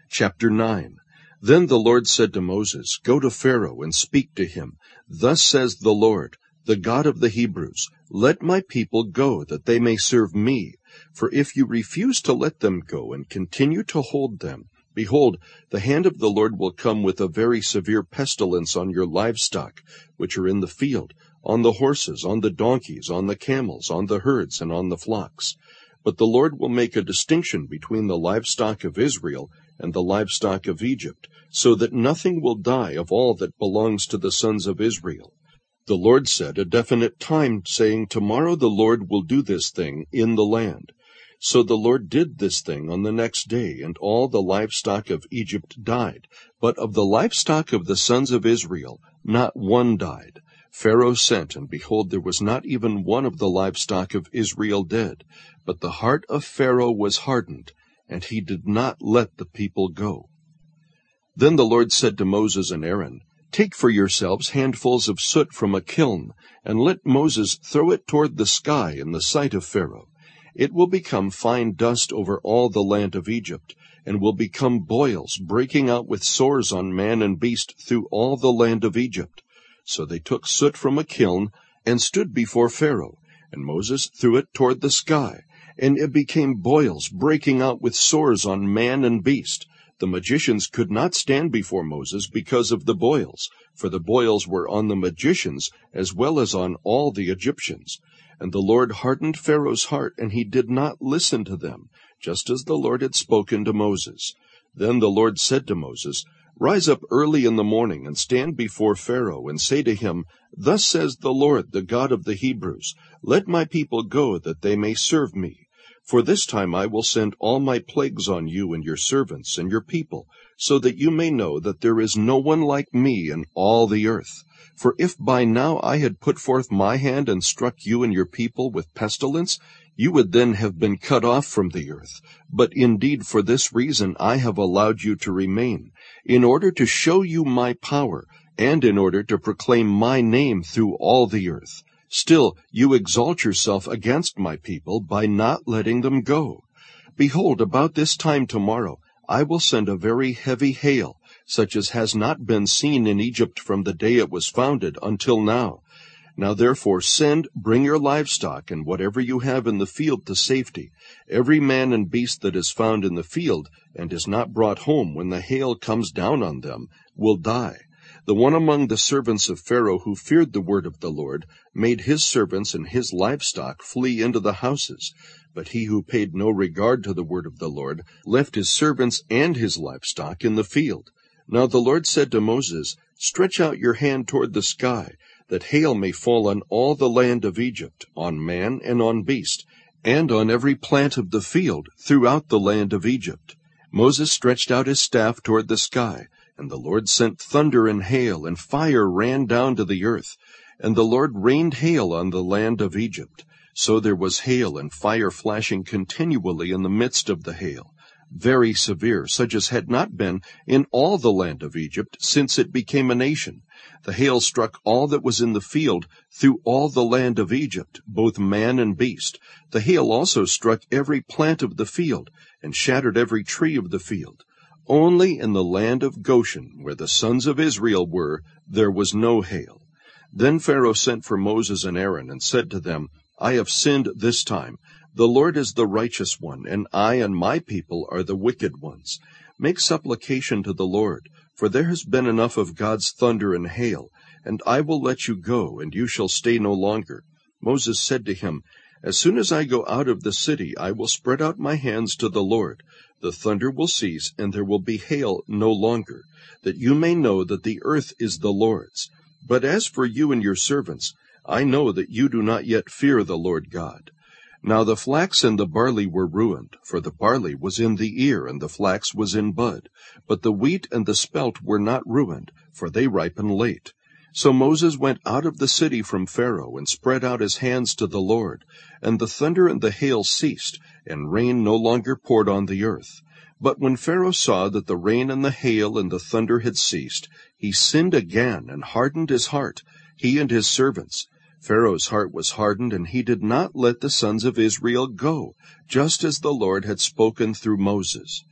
Chapter 9. Then the Lord said to Moses, Go to Pharaoh and speak to him. Thus says the Lord, the God of the Hebrews, Let my people go, that they may serve me. For if you refuse to let them go and continue to hold them, behold, the hand of the Lord will come with a very severe pestilence on your livestock, which are in the field, on the horses, on the donkeys, on the camels, on the herds, and on the flocks. But the Lord will make a distinction between the livestock of Israel and the livestock of Egypt, so that nothing will die of all that belongs to the sons of Israel. The Lord set a definite time, saying, Tomorrow the Lord will do this thing in the land. So the Lord did this thing on the next day, and all the livestock of Egypt died. But of the livestock of the sons of Israel, not one died. Pharaoh sent, and behold, there was not even one of the livestock of Israel dead. But the heart of Pharaoh was hardened, and he did not let the people go. Then the Lord said to Moses and Aaron, Take for yourselves handfuls of soot from a kiln, and let Moses throw it toward the sky in the sight of Pharaoh. It will become fine dust over all the land of Egypt, and will become boils, breaking out with sores on man and beast through all the land of Egypt. So they took soot from a kiln, and stood before Pharaoh, and Moses threw it toward the sky, and it became boils, breaking out with sores on man and beast. The magicians could not stand before Moses because of the boils, for the boils were on the magicians as well as on all the Egyptians. And the Lord hardened Pharaoh's heart, and he did not listen to them, just as the Lord had spoken to Moses. Then the Lord said to Moses, Rise up early in the morning, and stand before Pharaoh, and say to him, Thus says the Lord, the God of the Hebrews, Let my people go, that they may serve me. For this time I will send all my plagues on you and your servants and your people, so that you may know that there is no one like me in all the earth. For if by now I had put forth my hand and struck you and your people with pestilence, you would then have been cut off from the earth. But indeed for this reason I have allowed you to remain, in order to show you my power, and in order to proclaim my name through all the earth. Still, you exalt yourself against my people by not letting them go. Behold, about this time tomorrow, I will send a very heavy hail, such as has not been seen in Egypt from the day it was founded until now. Now therefore bring your livestock and whatever you have in the field to safety. Every man and beast that is found in the field and is not brought home when the hail comes down on them will die. The one among the servants of Pharaoh who feared the word of the Lord made his servants and his livestock flee into the houses. But he who paid no regard to the word of the Lord left his servants and his livestock in the field. Now the Lord said to Moses, Stretch out your hand toward the sky, that hail may fall on all the land of Egypt, on man and on beast, and on every plant of the field throughout the land of Egypt. Moses stretched out his staff toward the sky, and the Lord sent thunder and hail, and fire ran down to the earth. And the Lord rained hail on the land of Egypt. So there was hail and fire flashing continually in the midst of the hail, very severe, such as had not been in all the land of Egypt since it became a nation. The hail struck all that was in the field through all the land of Egypt, both man and beast. The hail also struck every plant of the field, and shattered every tree of the field. Only in the land of Goshen, where the sons of Israel were, there was no hail. Then Pharaoh sent for Moses and Aaron, and said to them, I have sinned this time. The Lord is the righteous one, and I and my people are the wicked ones. Make supplication to the Lord, for there has been enough of God's thunder and hail, and I will let you go, and you shall stay no longer. Moses said to him, As soon as I go out of the city, I will spread out my hands to the Lord. The thunder will cease, and there will be hail no longer, that you may know that the earth is the Lord's. But as for you and your servants, I know that you do not yet fear the Lord God. Now the flax and the barley were ruined, for the barley was in the ear, and the flax was in bud. But the wheat and the spelt were not ruined, for they ripen late. So Moses went out of the city from Pharaoh, and spread out his hands to the Lord. And the thunder and the hail ceased, and rain no longer poured on the earth. But when Pharaoh saw that the rain and the hail and the thunder had ceased, he sinned again, and hardened his heart, he and his servants. Pharaoh's heart was hardened, and he did not let the sons of Israel go, just as the Lord had spoken through Moses.